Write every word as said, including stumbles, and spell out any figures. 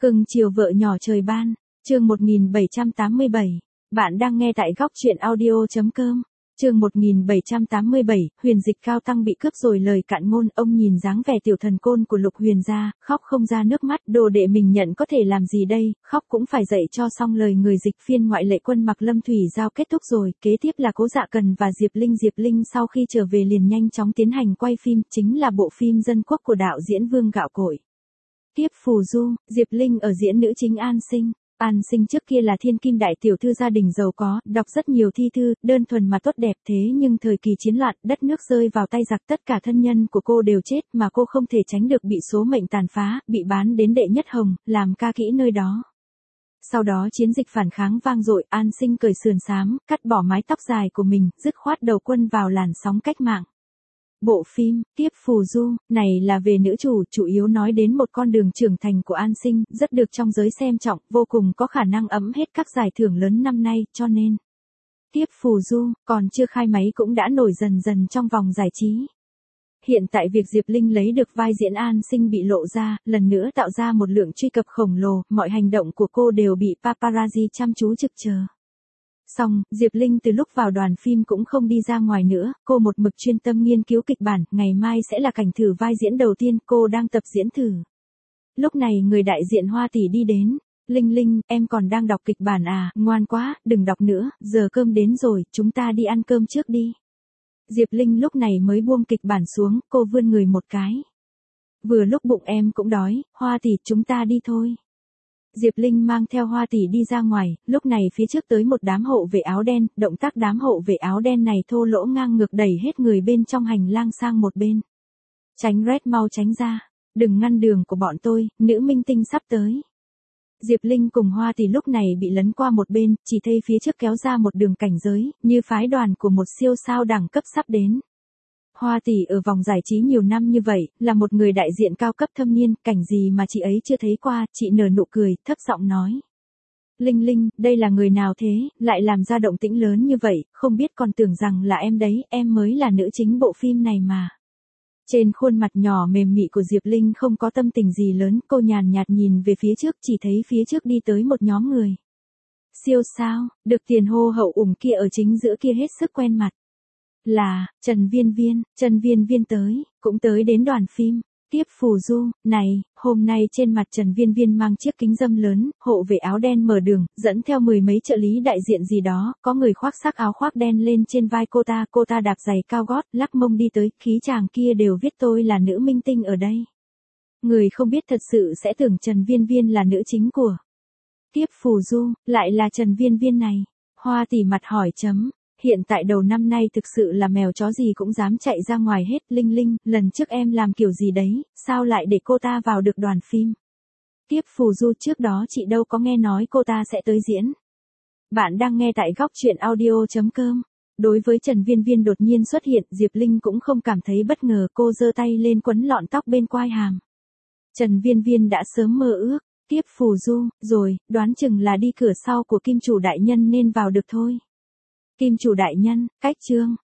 Cưng chiều vợ nhỏ trời ban, chương một nghìn bảy trăm tám mươi bảy. Bạn đang nghe tại góc truyện audio.com. Chương một nghìn bảy trăm tám mươi bảy, Huyền Dịch Cao Tăng bị cướp rồi lời cạn ngôn, ông nhìn dáng vẻ tiểu thần côn của Lục Huyền gia, khóc không ra nước mắt, đồ đệ mình nhận có thể làm gì đây, khóc cũng phải dạy cho xong lời người dịch phiên ngoại lệ quân mặc Lâm Thủy Giao kết thúc rồi, kế tiếp là Cố Dạ Cần và Diệp Linh. Diệp Linh sau khi trở về liền nhanh chóng tiến hành quay phim, chính là bộ phim Dân Quốc của đạo diễn Vương Gạo Cội. Tiếp Phù Du, Diệp Linh ở diễn nữ chính An Sinh. An Sinh trước kia là thiên kim đại tiểu thư gia đình giàu có, đọc rất nhiều thi thư, đơn thuần mà tốt đẹp, thế nhưng thời kỳ chiến loạn, đất nước rơi vào tay giặc, tất cả thân nhân của cô đều chết, mà cô không thể tránh được bị số mệnh tàn phá, bị bán đến Đệ Nhất Hồng, làm ca kỹ nơi đó. Sau đó chiến dịch phản kháng vang dội, An Sinh cởi sườn xám, cắt bỏ mái tóc dài của mình, dứt khoát đầu quân vào làn sóng cách mạng. Bộ phim, Tiếp Phù Du, này là về nữ chủ, chủ yếu nói đến một con đường trưởng thành của An Sinh, rất được trong giới xem trọng, vô cùng có khả năng ẵm hết các giải thưởng lớn năm nay, cho nên Tiếp Phù Du, còn chưa khai máy cũng đã nổi dần dần trong vòng giải trí. Hiện tại việc Diệp Linh lấy được vai diễn An Sinh bị lộ ra, lần nữa tạo ra một lượng truy cập khổng lồ, mọi hành động của cô đều bị paparazzi chăm chú trực chờ. Xong, Diệp Linh từ lúc vào đoàn phim cũng không đi ra ngoài nữa, cô một mực chuyên tâm nghiên cứu kịch bản, ngày mai sẽ là cảnh thử vai diễn đầu tiên, cô đang tập diễn thử. Lúc này người đại diện Hoa Tỷ đi đến, Linh Linh, em còn đang đọc kịch bản à, ngoan quá, đừng đọc nữa, giờ cơm đến rồi, chúng ta đi ăn cơm trước đi. Diệp Linh lúc này mới buông kịch bản xuống, cô vươn người một cái. Vừa lúc bụng em cũng đói, Hoa Tỷ, chúng ta đi thôi. Diệp Linh mang theo Hoa Tỷ đi ra ngoài, lúc này phía trước tới một đám hộ vệ áo đen, động tác đám hộ vệ áo đen này thô lỗ ngang ngược đẩy hết người bên trong hành lang sang một bên. Tránh Red, mau tránh ra, đừng ngăn đường của bọn tôi, nữ minh tinh sắp tới. Diệp Linh cùng Hoa Tỷ lúc này bị lấn qua một bên, chỉ thấy phía trước kéo ra một đường cảnh giới, như phái đoàn của một siêu sao đẳng cấp sắp đến. Hoa Tỷ ở vòng giải trí nhiều năm như vậy, là một người đại diện cao cấp thâm niên, cảnh gì mà chị ấy chưa thấy qua, chị nở nụ cười, thấp giọng nói. Linh Linh, đây là người nào thế, lại làm ra động tĩnh lớn như vậy, không biết còn tưởng rằng là em đấy, em mới là nữ chính bộ phim này mà. Trên khuôn mặt nhỏ mềm mị của Diệp Linh không có tâm tình gì lớn, cô nhàn nhạt nhìn về phía trước, chỉ thấy phía trước đi tới một nhóm người. Siêu sao, được tiền hô hậu ủng kia ở chính giữa kia hết sức quen mặt. Là, Trần Viên Viên, Trần Viên Viên tới, cũng tới đến đoàn phim, Tiếp Phù Du, này, hôm nay trên mặt Trần Viên Viên mang chiếc kính râm lớn, hộ vệ áo đen mở đường, dẫn theo mười mấy trợ lý đại diện gì đó, có người khoác sắc áo khoác đen lên trên vai cô ta, cô ta đạp giày cao gót, lắc mông đi tới, khí chàng kia đều viết tôi là nữ minh tinh ở đây. Người không biết thật sự sẽ tưởng Trần Viên Viên là nữ chính của Tiếp Phù Du, lại là Trần Viên Viên này. Hoa Tỷ mặt hỏi chấm. Hiện tại đầu năm nay thực sự là mèo chó gì cũng dám chạy ra ngoài hết. Linh Linh, lần trước em làm kiểu gì đấy, sao lại để cô ta vào được đoàn phim? Tiếp Phù Du, trước đó chị đâu có nghe nói cô ta sẽ tới diễn. Bạn đang nghe tại góc truyện audio.com. Đối với Trần Viên Viên đột nhiên xuất hiện, Diệp Linh cũng không cảm thấy bất ngờ, cô giơ tay lên quấn lọn tóc bên quai hàm. Trần Viên Viên đã sớm mơ ước, Tiếp Phù Du, rồi, đoán chừng là đi cửa sau của Kim Chủ đại nhân nên vào được thôi. Kim Chủ đại nhân, cách chương,